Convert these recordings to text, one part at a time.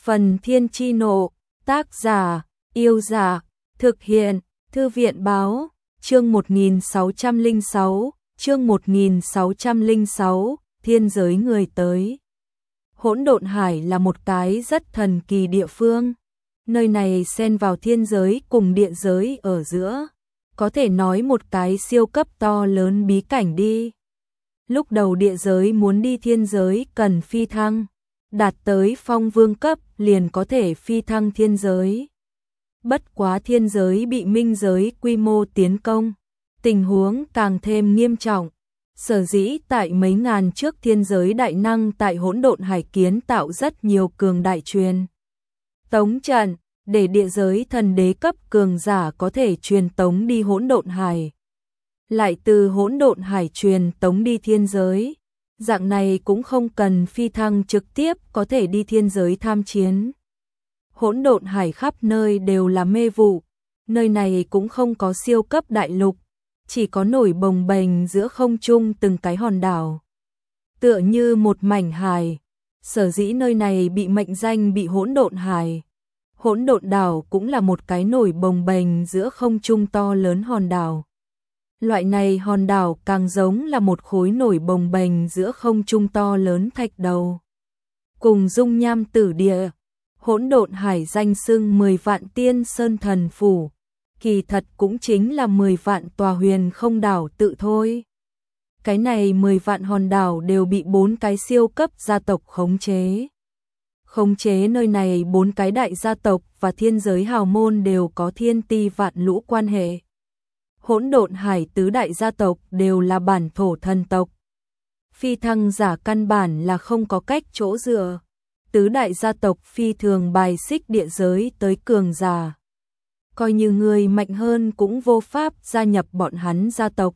Phần Thiên Chi Nộ, tác giả, Yêu Giả, thực hiện, Thư viện Báo, chương 1606, chương 1606, thiên giới người tới. Hỗn Độn Hải là một cái rất thần kỳ địa phương, nơi này xen vào thiên giới cùng địa giới ở giữa, có thể nói một cái siêu cấp to lớn bí cảnh đi. Lúc đầu địa giới muốn đi thiên giới cần phi thăng, đạt tới phong vương cấp liền có thể phi thăng thiên giới. Bất quá thiên giới bị minh giới quy mô tiến công, tình huống càng thêm nghiêm trọng. Sở dĩ tại mấy ngàn trước thiên giới đại năng tại Hỗn Độn Hải kiến tạo rất nhiều cường đại truyền tống trận, để địa giới thần đế cấp cường giả có thể truyền tống đi Hỗn Độn Hải, lại từ Hỗn Độn Hải truyền tống đi thiên giới. Dạng này cũng không cần phi thăng trực tiếp có thể đi thiên giới tham chiến. Hỗn Độn Hải khắp nơi đều là mê vụ, nơi này cũng không có siêu cấp đại lục, chỉ có nổi bồng bềnh giữa không trung từng cái hòn đảo, tựa như một mảnh hải. Sở dĩ nơi này bị mệnh danh bị Hỗn Độn Hải. Hỗn Độn đảo cũng là một cái nổi bồng bềnh giữa không trung to lớn hòn đảo. Loại này hòn đảo càng giống là một khối nổi bồng bềnh giữa không trung to lớn thạch đầu. Cùng dung nham tử địa, Hỗn Độn Hải danh xưng 10 vạn tiên sơn thần phủ, kỳ thật cũng chính là 10 vạn tòa huyền không đảo tự thôi. Cái này 10 vạn hòn đảo đều bị 4 cái siêu cấp gia tộc khống chế. Khống chế nơi này 4 cái đại gia tộc và thiên giới hào môn đều có thiên ti vạn lũ quan hệ. Hỗn Độn Hải tứ đại gia tộc đều là bản thổ thần tộc. Phi thăng giả căn bản là không có cách chỗ dựa. Tứ đại gia tộc phi thường bài xích địa giới tới cường giả. Coi như người mạnh hơn cũng vô pháp gia nhập bọn hắn gia tộc.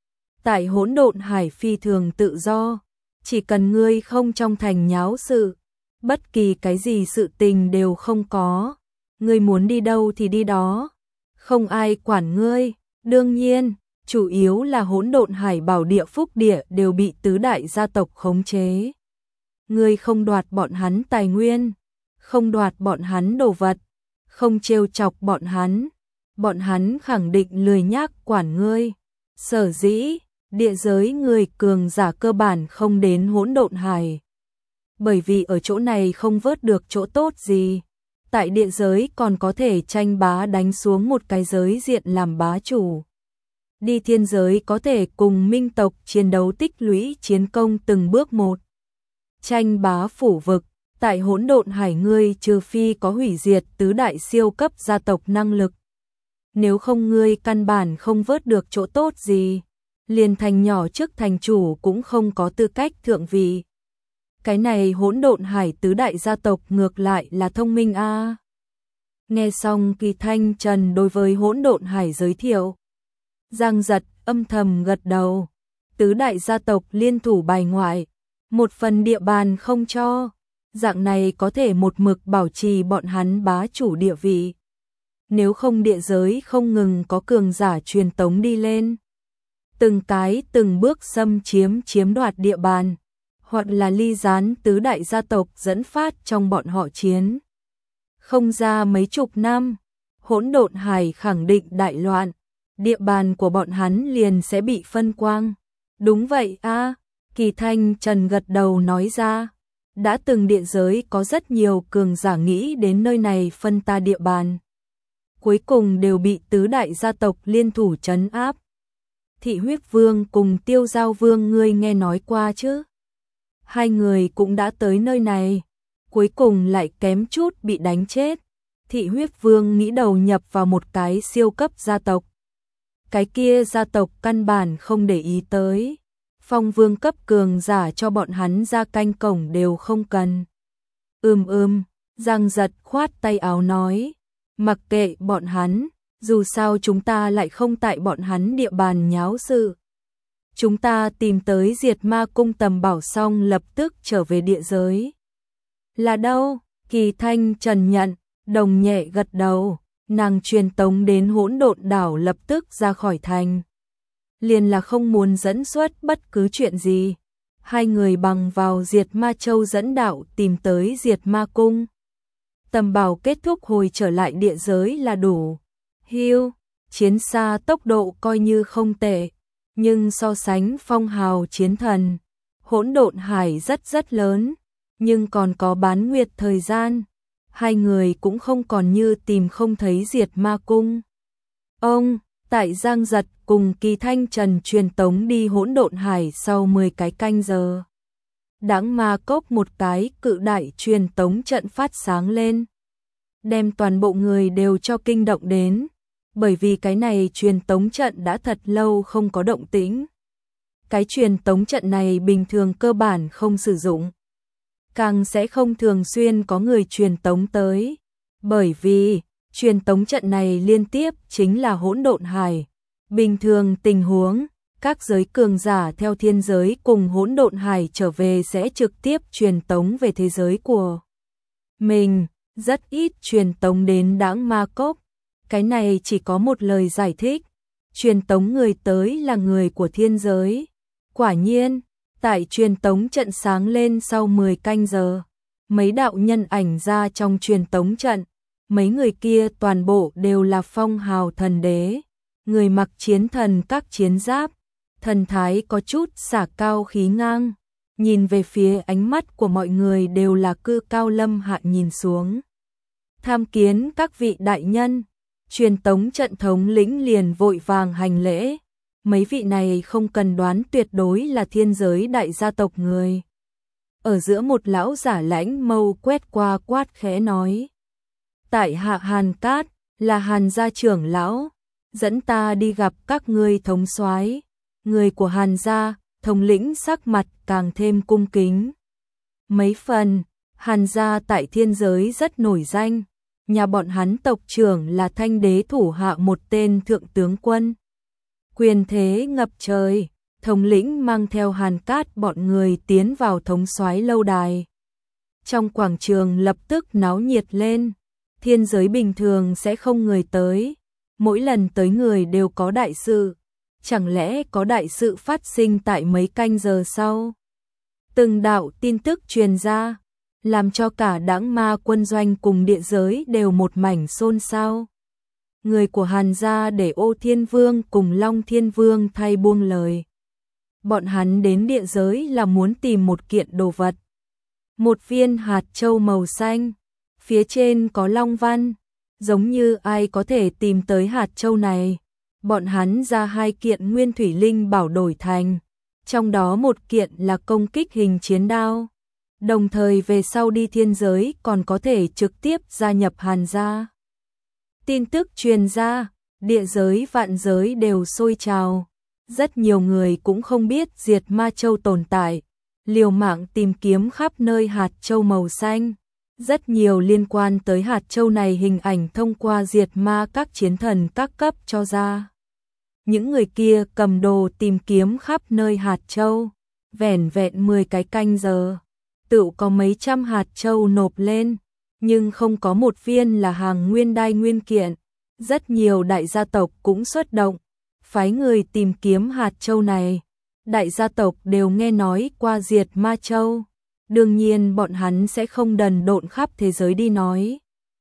Tại Hỗn Độn Hải phi thường tự do, chỉ cần ngươi không trong thành nháo sự, bất kỳ cái gì sự tình đều không có. Ngươi muốn đi đâu thì đi đó, không ai quản ngươi. Đương nhiên, chủ yếu là Hỗn Độn Hải bảo địa phúc địa đều bị tứ đại gia tộc khống chế. Ngươi không đoạt bọn hắn tài nguyên, không đoạt bọn hắn đồ vật, không trêu chọc bọn hắn khẳng định lười nhác quản ngươi. Sở dĩ, địa giới người cường giả cơ bản không đến Hỗn Độn Hải. Bởi vì ở chỗ này không vớt được chỗ tốt gì. Tại địa giới còn có thể tranh bá đánh xuống một cái giới diện làm bá chủ. Đi thiên giới có thể cùng minh tộc chiến đấu tích lũy chiến công từng bước một. Tranh bá phủ vực, tại Hỗn Độn Hải ngươi trừ phi có hủy diệt tứ đại siêu cấp gia tộc năng lực. Nếu không ngươi căn bản không vớt được chỗ tốt gì, liền thành nhỏ trước thành chủ cũng không có tư cách thượng vị. Cái này Hỗn Độn Hải tứ đại gia tộc ngược lại là thông minh a. Nghe xong Kỳ Thanh Trần đối với Hỗn Độn Hải giới thiệu, Giang Giật âm thầm gật đầu. Tứ đại gia tộc liên thủ bài ngoại, một phần địa bàn không cho, dạng này có thể một mực bảo trì bọn hắn bá chủ địa vị. Nếu không địa giới không ngừng có cường giả truyền tống đi lên, từng bước xâm chiếm đoạt địa bàn, hoặc là ly gián tứ đại gia tộc dẫn phát trong bọn họ chiến. Không ra mấy chục năm, Hỗn Độn Hải khẳng định đại loạn, địa bàn của bọn hắn liền sẽ bị phân quang. Đúng vậy a, Kỳ Thanh Trần gật đầu nói ra. Đã từng địa giới có rất nhiều cường giả nghĩ đến nơi này phân ta địa bàn. Cuối cùng đều bị tứ đại gia tộc liên thủ trấn áp. Thị Huyết Vương cùng Tiêu Giao Vương ngươi nghe nói qua chứ? Hai người cũng đã tới nơi này, cuối cùng lại kém chút bị đánh chết. Thị Huyết Vương nghĩ đầu nhập vào một cái siêu cấp gia tộc. Cái kia gia tộc căn bản không để ý tới. Phong vương cấp cường giả cho bọn hắn ra canh cổng đều không cần. Giang Giật khoát tay áo nói. Mặc kệ bọn hắn, dù sao chúng ta lại không tại bọn hắn địa bàn nháo sự. Chúng ta tìm tới Diệt Ma Cung tầm bảo xong lập tức trở về địa giới. Là đâu? Kỳ Thanh Trần nhận, đồng nhẹ gật đầu, nàng truyền tống đến Hỗn Độn đảo lập tức ra khỏi thành. Liền là không muốn dẫn xuất bất cứ chuyện gì. Hai người bằng vào Diệt Ma Châu dẫn đạo tìm tới Diệt Ma Cung. tầm bảo kết thúc hồi trở lại địa giới là đủ. Hưu, chiến xa tốc độ coi như không tệ, nhưng so sánh phong hào chiến thần, hỗn độn hải rất lớn, nhưng còn có bán nguyệt thời gian, hai người cũng không còn như tìm không thấy diệt ma cung. Ông, tại Giang Giật cùng Kỳ Thanh Trần truyền tống đi hỗn độn hải sau 10 cái canh giờ. Đãng ma cốc một cái cự đại truyền tống trận phát sáng lên, đem toàn bộ người đều cho kinh động đến, bởi vì cái này truyền tống trận đã thật lâu không có động tĩnh. Cái truyền tống trận này bình thường cơ bản không sử dụng, càng sẽ không thường xuyên có người truyền tống tới, bởi vì truyền tống trận này liên tiếp chính là hỗn độn hải. Bình thường tình huống, các giới cường giả theo thiên giới cùng hỗn độn hải trở về sẽ trực tiếp truyền tống về thế giới của mình, rất ít truyền tống đến Đãng Ma Cốc. Cái này chỉ có một lời giải thích, truyền tống người tới là người của thiên giới. Quả nhiên, tại truyền tống trận sáng lên sau 10 canh giờ, mấy đạo nhân ảnh ra trong truyền tống trận, mấy người kia toàn bộ đều là phong hào thần đế, người mặc chiến thần các chiến giáp, thần thái có chút xả cao khí ngang, nhìn về phía ánh mắt của mọi người đều là cư cao lâm hạ nhìn xuống. Tham kiến các vị đại nhân, truyền tống trận thống lĩnh liền vội vàng hành lễ, mấy vị này không cần đoán tuyệt đối là thiên giới đại gia tộc người. Ở giữa một lão giả lãnh mâu quét qua quát khẽ nói: tại hạ Hàn Cát, là Hàn gia trưởng lão, dẫn ta đi gặp các ngươi thống soái. Người của Hàn gia, thống lĩnh sắc mặt càng thêm cung kính. Mấy phần, Hàn gia tại thiên giới rất nổi danh, nhà bọn hắn tộc trưởng là Thanh đế thủ hạ một tên thượng tướng quân. Quyền thế ngập trời, thống lĩnh mang theo Hàn Cát bọn người tiến vào thống soái lâu đài. Trong quảng trường lập tức náo nhiệt lên, thiên giới bình thường sẽ không người tới, mỗi lần tới người đều có đại sự, chẳng lẽ có đại sự phát sinh tại mấy canh giờ sau. Từng đạo tin tức truyền ra, làm cho cả Đãng Ma quân doanh cùng địa giới đều một mảnh xôn xao. Người của Hàn gia để Ô Thiên Vương cùng Long Thiên Vương thay buông lời. Bọn hắn đến địa giới là muốn tìm một kiện đồ vật. Một viên hạt châu màu xanh, phía trên có long văn, giống như ai có thể tìm tới hạt châu này. Bọn hắn ra 2 kiện nguyên thủy linh bảo đổi thành, trong đó một kiện là công kích hình chiến đao. Đồng thời về sau đi thiên giới còn có thể trực tiếp gia nhập Hàn gia. Tin tức truyền ra, địa giới vạn giới đều sôi trào. Rất nhiều người cũng không biết Diệt Ma Châu tồn tại, liều mạng tìm kiếm khắp nơi hạt châu màu xanh. Rất nhiều liên quan tới hạt châu này hình ảnh thông qua Diệt Ma các chiến thần các cấp cho ra. Những người kia cầm đồ tìm kiếm khắp nơi hạt châu, vẻn vẹn 10 cái canh giờ, tự có mấy trăm hạt châu nộp lên, nhưng không có một viên là hàng nguyên đai nguyên kiện. Rất nhiều đại gia tộc cũng xuất động, phái người tìm kiếm hạt châu này. Đại gia tộc đều nghe nói qua Diệt Ma Châu, đương nhiên bọn hắn sẽ không đần độn khắp thế giới đi nói.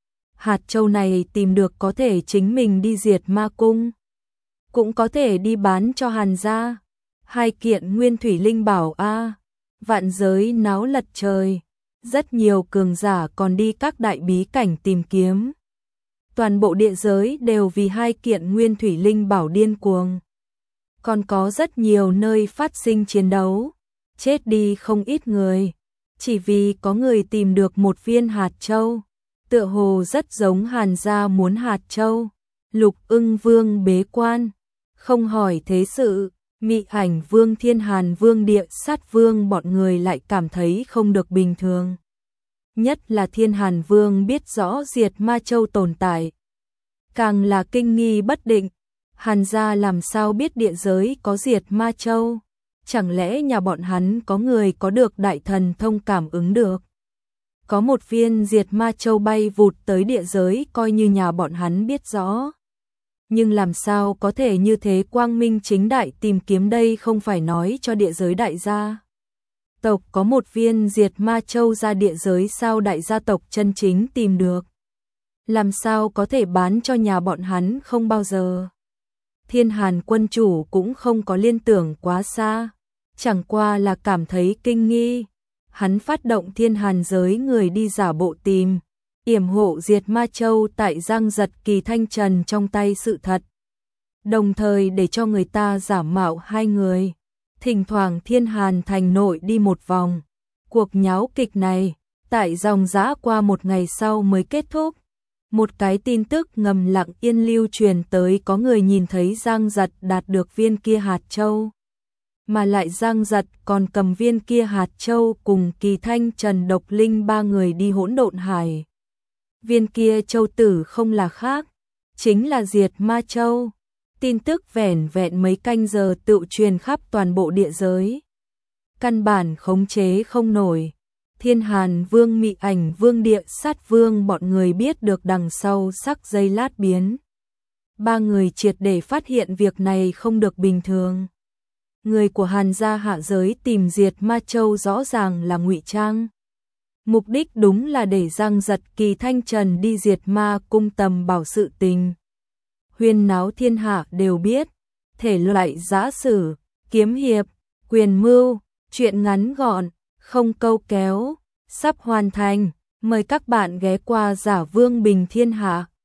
Hạt châu này tìm được có thể chính mình đi Diệt Ma cung, cũng có thể đi bán cho Hàn gia. 2 kiện nguyên thủy linh bảo a, vạn giới náo lật trời, rất nhiều cường giả còn đi các đại bí cảnh tìm kiếm. Toàn bộ địa giới đều vì 2 kiện nguyên thủy linh bảo điên cuồng. Còn có rất nhiều nơi phát sinh chiến đấu, chết đi không ít người, chỉ vì có người tìm được một viên hạt châu, tựa hồ rất giống Hàn gia muốn hạt châu. Lục Ưng Vương bế quan, không hỏi thế sự, Mị Ảnh Vương, Thiên Hàn Vương, Địa Sát Vương bọn người lại cảm thấy không được bình thường. Nhất là Thiên Hàn Vương biết rõ Diệt Ma Châu tồn tại, càng là kinh nghi bất định. Hàn gia làm sao biết địa giới có Diệt Ma Châu? Chẳng lẽ nhà bọn hắn có người có được đại thần thông cảm ứng được? Có một viên Diệt Ma Châu bay vụt tới địa giới coi như nhà bọn hắn biết rõ. Nhưng làm sao có thể như thế quang minh chính đại tìm kiếm, đây không phải nói cho địa giới đại gia tộc có một viên diệt ma châu ra địa giới sao đại gia tộc chân chính tìm được. Làm sao có thể bán cho nhà bọn hắn không bao giờ. Thiên Hàn quân chủ cũng không có liên tưởng quá xa, chẳng qua là cảm thấy kinh nghi. Hắn phát động Thiên Hàn giới người đi giả bộ tìm, yểm hộ diệt ma châu tại Giang Giật Kỳ Thanh Trần trong tay sự thật. Đồng thời để cho người ta giả mạo hai người. Thỉnh thoảng Thiên Hàn thành nội đi một vòng. Cuộc nháo kịch này, tại dòng dã qua một ngày sau mới kết thúc. Một cái tin tức ngầm lặng yên lưu truyền tới có người nhìn thấy Giang Giật đạt được viên kia hạt châu. Mà lại Giang Giật còn cầm viên kia hạt châu cùng Kỳ Thanh Trần Độc Linh ba người đi hỗn độn hải. Viên kia châu tử không là khác, chính là diệt ma châu. Tin tức vẻn vẹn mấy canh giờ tự truyền khắp toàn bộ địa giới. Căn bản khống chế không nổi. Thiên Hàn Vương, Mị Ảnh Vương, Địa Sát Vương bọn người biết được đằng sau sắc giây lát biến. Ba người triệt để phát hiện việc này không được bình thường. Người của Hàn gia hạ giới tìm diệt ma châu rõ ràng là ngụy trang. Mục đích đúng là để Giang Giật Kỳ Thanh Trần đi diệt ma cung tầm bảo sự tình. Huyên náo thiên hạ đều biết, thể loại giã sử, kiếm hiệp, quyền mưu, truyện ngắn gọn, không câu kéo, sắp hoàn thành. Mời các bạn ghé qua Giả Vương Bình Thiên Hạ.